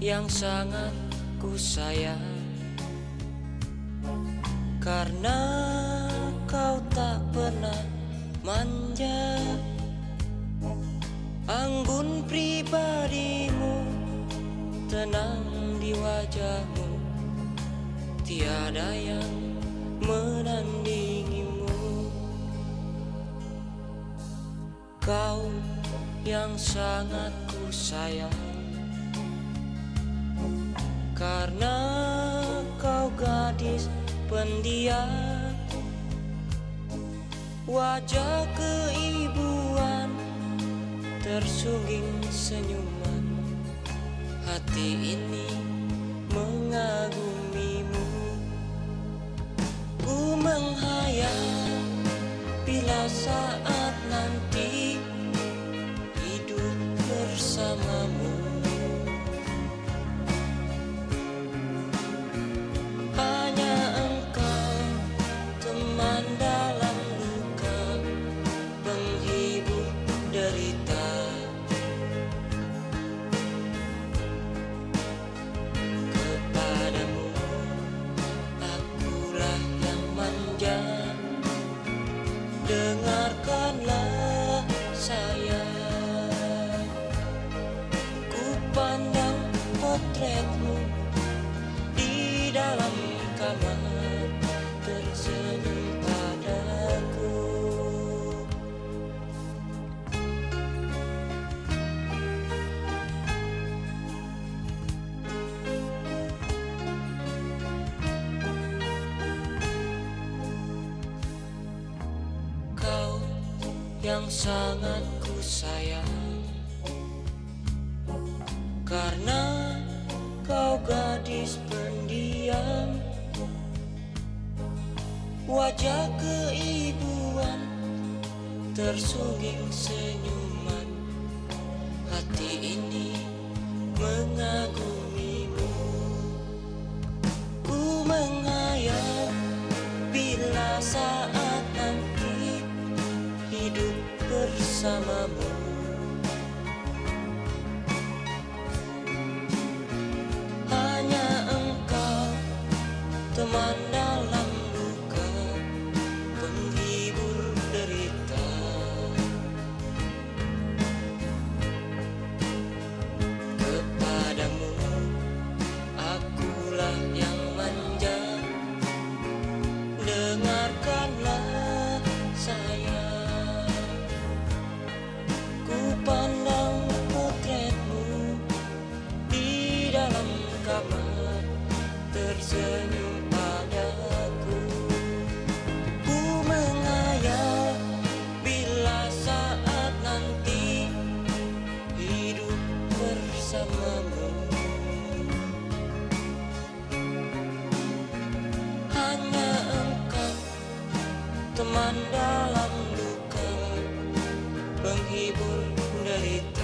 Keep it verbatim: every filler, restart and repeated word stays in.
yang sangat ku sayang, karena kau tak pernah manja. Anggun pribadimu, tenang di wajahmu, tiada yang menandingimu. Kau yang sangat ku sayang, karena kau gadis pendiam, wajah keibuan tersungging senyuman, hati ini mengagumimu. Ku menghayal bila saat nanti hidup bersamamu. Hanya engkau teman dalam luka, penghibur derita. Kepadamu akulah yang manja, dengarkanlah sayang. Ku pandang potretmu di dalam kamar, tersenyum padaku. Kau yang sangat ku sayang, karena kau gadis pendiam, wajah keibuan tersungging senyuman, hati ini mengagumimu. Ku menghayal bila saat nanti hidup bersamamu. Hanya engkau teman dalam luka, penghibur derita. Kepadamu akulah yang manja, dengarkanlah sayang. Ku pandang potretmu di dalam kamar, tersenyum padaku. Ku menghayal bila saat nanti hidup bersamamu. Hanya engkau teman dalam luka, penghibur derita.